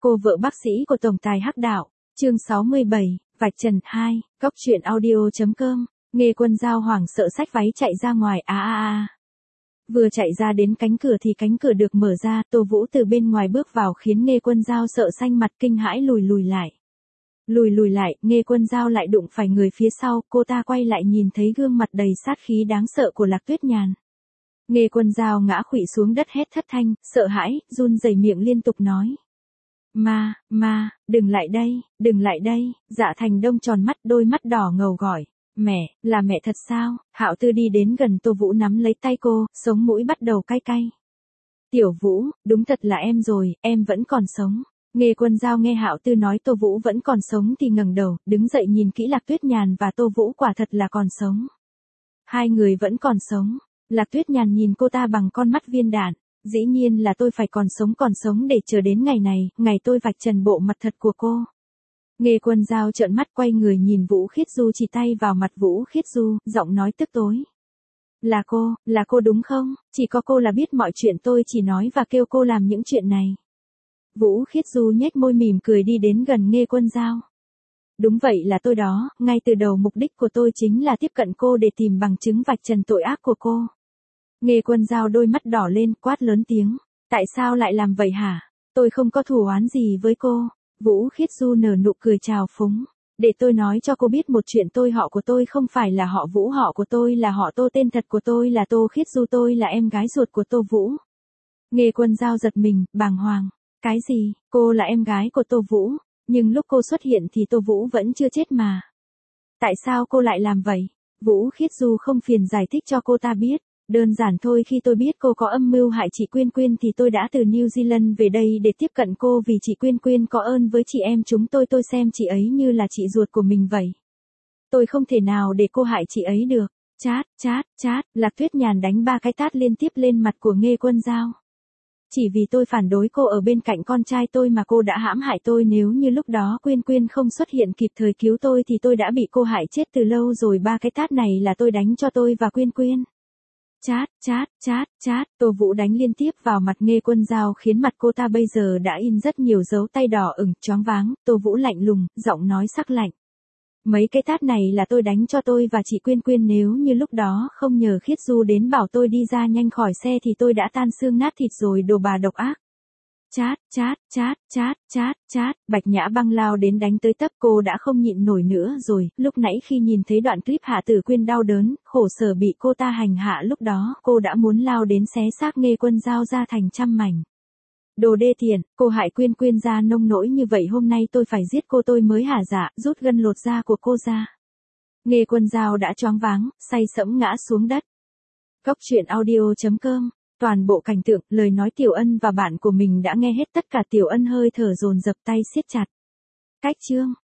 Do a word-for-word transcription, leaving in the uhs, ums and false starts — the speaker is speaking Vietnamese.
Cô vợ bác sĩ của tổng tài Hắc Đạo, chương sáu mươi bảy, vạch trần hai, cóc truyện audio.com, Nghê Quân Dao hoảng sợ xách váy chạy ra ngoài a a a. Vừa chạy ra đến cánh cửa thì cánh cửa được mở ra, Tô Vũ từ bên ngoài bước vào khiến Nghê Quân Dao sợ xanh mặt kinh hãi lùi lùi lại. Lùi lùi lại, Nghê Quân Dao lại đụng phải người phía sau, cô ta quay lại nhìn thấy gương mặt đầy sát khí đáng sợ của Lạc Tuyết Nhàn. Nghê Quân Dao ngã khuỵu xuống đất hét thất thanh, sợ hãi, run rẩy miệng liên tục nói. Ma, ma, đừng lại đây, đừng lại đây, Dạ Thành Đông tròn mắt đôi mắt đỏ ngầu gọi. Mẹ, là mẹ thật sao? Hạo Tư đi đến gần Tô Vũ nắm lấy tay cô, sống mũi bắt đầu cay cay. Tiểu Vũ, đúng thật là em rồi, em vẫn còn sống. Nghê Quân Dao nghe Hạo Tư nói Tô Vũ vẫn còn sống thì ngẩng đầu, đứng dậy nhìn kỹ Lạc Tuyết Nhàn và Tô Vũ quả thật là còn sống. Hai người vẫn còn sống. Lạc Tuyết Nhàn nhìn cô ta bằng con mắt viên đạn. Dĩ nhiên là tôi phải còn sống còn sống để chờ đến ngày này, ngày tôi vạch trần bộ mặt thật của cô. Nghê Quân Dao trợn mắt quay người nhìn Vũ Khiết Du chỉ tay vào mặt Vũ Khiết Du, giọng nói tức tối. Là cô, là cô đúng không? Chỉ có cô là biết mọi chuyện tôi chỉ nói và kêu cô làm những chuyện này. Vũ Khiết Du nhếch môi mỉm cười đi đến gần Nghê Quân Dao. Đúng vậy là tôi đó, ngay từ đầu mục đích của tôi chính là tiếp cận cô để tìm bằng chứng vạch trần tội ác của cô. Nghê Quân Dao đôi mắt đỏ lên, quát lớn tiếng. Tại sao lại làm vậy hả? Tôi không có thù oán gì với cô. Vũ Khiết Du nở nụ cười trào phúng. Để tôi nói cho cô biết một chuyện, tôi họ của tôi không phải là họ Vũ, họ của tôi là họ Tô, tên thật của tôi là Tô Khiết Du, tôi là em gái ruột của Tô Vũ. Nghê Quân Dao giật mình, bàng hoàng. Cái gì? Cô là em gái của Tô Vũ, nhưng lúc cô xuất hiện thì Tô Vũ vẫn chưa chết mà. Tại sao cô lại làm vậy? Vũ Khiết Du không phiền giải thích cho cô ta biết. Đơn giản thôi, khi tôi biết cô có âm mưu hại chị Quyên Quyên thì tôi đã từ New Zealand về đây để tiếp cận cô, vì chị Quyên Quyên có ơn với chị em chúng tôi, tôi xem chị ấy như là chị ruột của mình vậy. Tôi không thể nào để cô hại chị ấy được. Chát, chát, chát, Lạc Tuyết Nhàn đánh ba cái tát liên tiếp lên mặt của Nghê Quân Dao. Chỉ vì tôi phản đối cô ở bên cạnh con trai tôi mà cô đã hãm hại tôi, nếu như lúc đó Quyên Quyên không xuất hiện kịp thời cứu tôi thì tôi đã bị cô hại chết từ lâu rồi. Ba cái tát này là tôi đánh cho tôi và Quyên Quyên. Chát, chát, chát, chát, Tô Vũ đánh liên tiếp vào mặt Nghê Quân Dao khiến mặt cô ta bây giờ đã in rất nhiều dấu tay đỏ ửng, choáng váng. Tô Vũ lạnh lùng, giọng nói sắc lạnh. Mấy cái tát này là tôi đánh cho tôi và chị Quyên Quyên, nếu như lúc đó không nhờ Khiết Du đến bảo tôi đi ra nhanh khỏi xe thì tôi đã tan xương nát thịt rồi, đồ bà độc ác. Chát, chát, chát, chát, chát, chát, Bạch Nhã Băng lao đến đánh tới tấp, cô đã không nhịn nổi nữa rồi. Lúc nãy khi nhìn thấy đoạn clip Hạ Tử Quyên đau đớn, khổ sở bị cô ta hành hạ, lúc đó cô đã muốn lao đến xé xác Nghê Quân Dao ra thành trăm mảnh. Đồ đê tiện, cô hại Quyên Quyên ra nông nỗi như vậy, hôm nay tôi phải giết cô, tôi mới hả dạ, rút gân lột da của cô ra. Nghê Quân Dao đã choáng váng, say sẫm ngã xuống đất. Cóc truyện audio.com. Toàn bộ cảnh tượng, lời nói Tiểu Ân và bạn của mình đã nghe hết tất cả. Tiểu Ân hơi thở dồn dập, tay siết chặt. Cách chương.